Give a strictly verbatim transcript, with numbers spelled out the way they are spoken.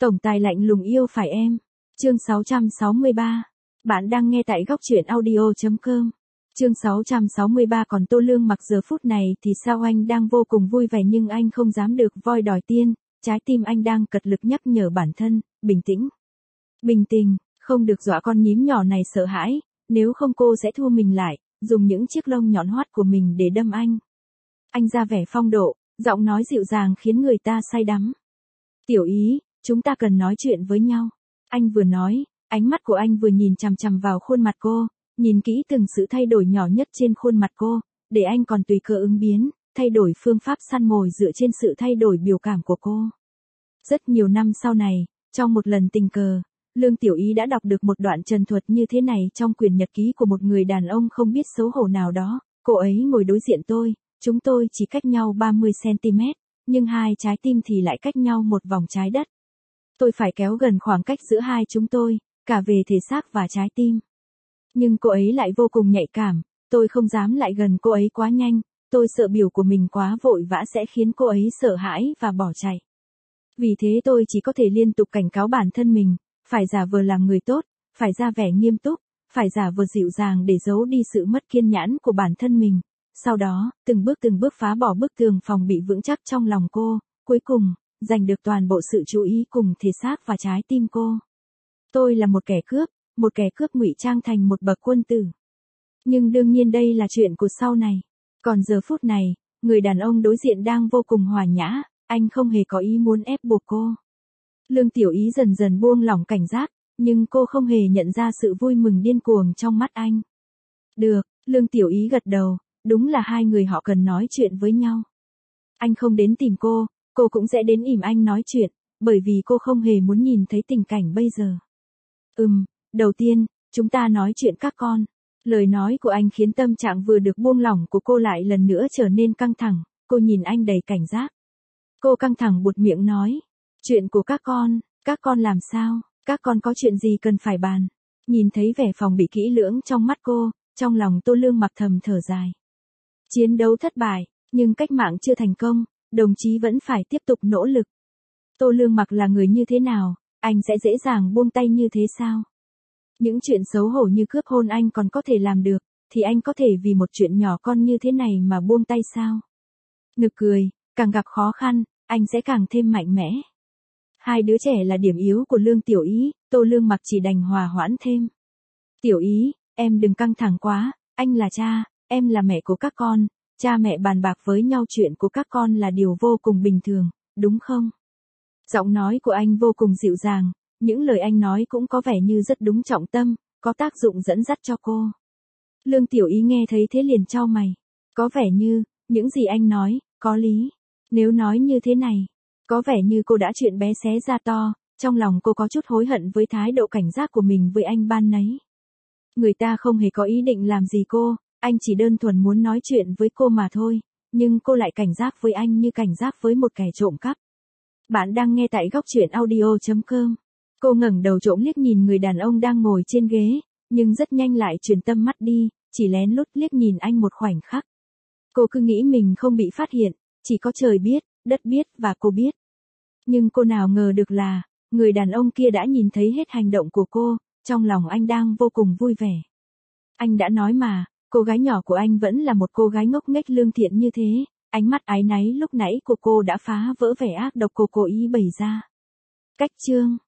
Tổng tài lạnh lùng yêu phải em. Chương sáu trăm sáu mươi ba. Bạn đang nghe tại góc truyện audio chấm com. Chương sáu trăm sáu mươi ba. Còn Tô Lương Mặc giờ phút này thì sao anh đang vô cùng vui vẻ nhưng anh không dám được voi đòi tiên, trái tim anh đang cật lực nhắc nhở bản thân, bình tĩnh. Bình tĩnh, không được dọa con nhím nhỏ này sợ hãi, nếu không cô sẽ thua mình lại, dùng những chiếc lông nhọn hoắt của mình để đâm anh. Anh ra vẻ phong độ, giọng nói dịu dàng khiến người ta say đắm. Tiểu Ý, chúng ta cần nói chuyện với nhau. Anh vừa nói, ánh mắt của anh vừa nhìn chằm chằm vào khuôn mặt cô, nhìn kỹ từng sự thay đổi nhỏ nhất trên khuôn mặt cô, để anh còn tùy cơ ứng biến, thay đổi phương pháp săn mồi dựa trên sự thay đổi biểu cảm của cô. Rất nhiều năm sau này, trong một lần tình cờ, Lương Tiểu Ý đã đọc được một đoạn trần thuật như thế này trong quyển nhật ký của một người đàn ông không biết xấu hổ nào đó. Cô ấy ngồi đối diện tôi, chúng tôi chỉ cách nhau ba mươi xăng ti mét, nhưng hai trái tim thì lại cách nhau một vòng trái đất. Tôi phải kéo gần khoảng cách giữa hai chúng tôi, cả về thể xác và trái tim. Nhưng cô ấy lại vô cùng nhạy cảm, tôi không dám lại gần cô ấy quá nhanh, tôi sợ biểu của mình quá vội vã sẽ khiến cô ấy sợ hãi và bỏ chạy. Vì thế tôi chỉ có thể liên tục cảnh cáo bản thân mình, phải giả vờ làm người tốt, phải ra vẻ nghiêm túc, phải giả vờ dịu dàng để giấu đi sự mất kiên nhẫn của bản thân mình. Sau đó, từng bước từng bước phá bỏ bức tường phòng bị vững chắc trong lòng cô, cuối cùng, giành được toàn bộ sự chú ý cùng thể xác và trái tim cô. Tôi là một kẻ cướp, một kẻ cướp ngụy trang thành một bậc quân tử. Nhưng đương nhiên đây là chuyện của sau này. Còn giờ phút này, người đàn ông đối diện đang vô cùng hòa nhã, anh không hề có ý muốn ép buộc cô. Lương Tiểu Ý dần dần buông lỏng cảnh giác, nhưng cô không hề nhận ra sự vui mừng điên cuồng trong mắt anh. Được, Lương Tiểu Ý gật đầu, đúng là hai người họ cần nói chuyện với nhau. Anh không đến tìm cô, cô cũng sẽ đến ỉm anh nói chuyện, bởi vì cô không hề muốn nhìn thấy tình cảnh bây giờ. Ừm, đầu tiên, chúng ta nói chuyện các con. Lời nói của anh khiến tâm trạng vừa được buông lỏng của cô lại lần nữa trở nên căng thẳng, cô nhìn anh đầy cảnh giác. Cô căng thẳng buột miệng nói, chuyện của các con, các con làm sao, các con có chuyện gì cần phải bàn. Nhìn thấy vẻ phòng bị kỹ lưỡng trong mắt cô, trong lòng Tô Lương Mặc thầm thở dài. Chiến đấu thất bại, nhưng cách mạng chưa thành công, đồng chí vẫn phải tiếp tục nỗ lực. Tô Lương Mặc là người như thế nào, anh sẽ dễ dàng buông tay như thế sao? Những chuyện xấu hổ như cướp hôn anh còn có thể làm được, thì anh có thể vì một chuyện nhỏ con như thế này mà buông tay sao? Nực cười, càng gặp khó khăn, anh sẽ càng thêm mạnh mẽ. Hai đứa trẻ là điểm yếu của Lương Tiểu Ý, Tô Lương Mặc chỉ đành hòa hoãn thêm. Tiểu Ý, em đừng căng thẳng quá, anh là cha, em là mẹ của các con, cha mẹ bàn bạc với nhau chuyện của các con là điều vô cùng bình thường, đúng không? Giọng nói của anh vô cùng dịu dàng, những lời anh nói cũng có vẻ như rất đúng trọng tâm, có tác dụng dẫn dắt cho cô. Lương Tiểu Ý nghe thấy thế liền chau mày. Có vẻ như, những gì anh nói, có lý. Nếu nói như thế này, có vẻ như cô đã chuyện bé xé ra to, trong lòng cô có chút hối hận với thái độ cảnh giác của mình với anh ban nấy. Người ta không hề có ý định làm gì cô, anh chỉ đơn thuần muốn nói chuyện với cô mà thôi, nhưng cô lại cảnh giác với anh như cảnh giác với một kẻ trộm cắp. Bạn đang nghe tại góc truyện audio chấm com. Cô ngẩng đầu trộm liếc nhìn người đàn ông đang ngồi trên ghế, nhưng rất nhanh lại chuyển tâm mắt đi, chỉ lén lút liếc nhìn anh một khoảnh khắc. Cô cứ nghĩ mình không bị phát hiện, chỉ có trời biết, đất biết và cô biết. Nhưng cô nào ngờ được là, người đàn ông kia đã nhìn thấy hết hành động của cô, trong lòng anh đang vô cùng vui vẻ. Anh đã nói mà, cô gái nhỏ của anh vẫn là một cô gái ngốc nghếch lương thiện như thế, ánh mắt áy náy lúc nãy của cô đã phá vỡ vẻ ác độc cô cố ý bày ra. Cách chương